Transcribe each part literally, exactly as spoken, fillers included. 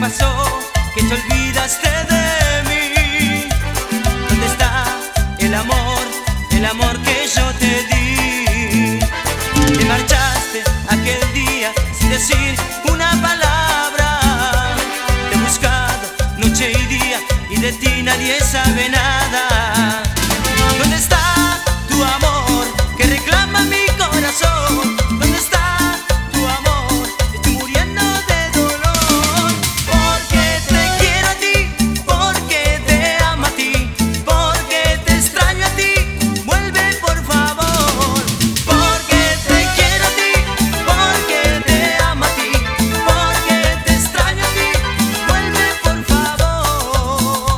pasó que te olvidaste de mí? ¿Dónde está el amor, el amor que yo te di? Te marchaste aquel día sin decir una palabra. Te he buscado noche y día y de ti nadie sabe nada. ¿Dónde está tu amor que reclama mi corazón? ¿Dónde está tu amor? Estoy muriendo de dolor. Porque te quiero a ti, porque te amo a ti, porque te extraño a ti. Vuelve por favor. Porque te quiero a ti, porque te amo a ti, porque te extraño a ti. Vuelve por favor.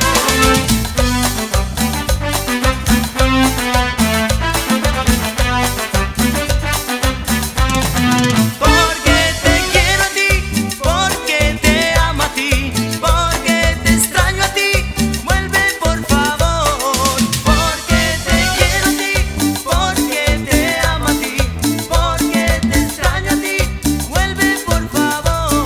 Porque te quiero a ti, porque te amo a ti, porque te extraño a ti. Vuelve por favor. Porque te quiero a ti, porque te amo a ti, porque te extraño a ti. Vuelve por favor.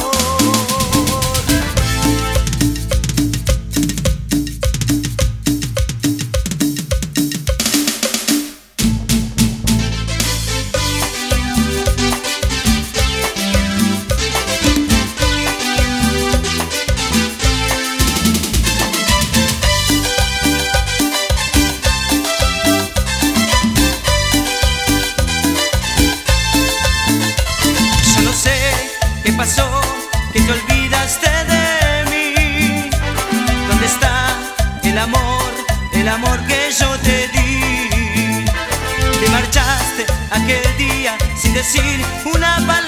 Yo no sé qué pasó, que te olvidaste de mí. ¿Dónde está el amor, el amor que yo te di? Te marchaste aquel día sin decir una palabra.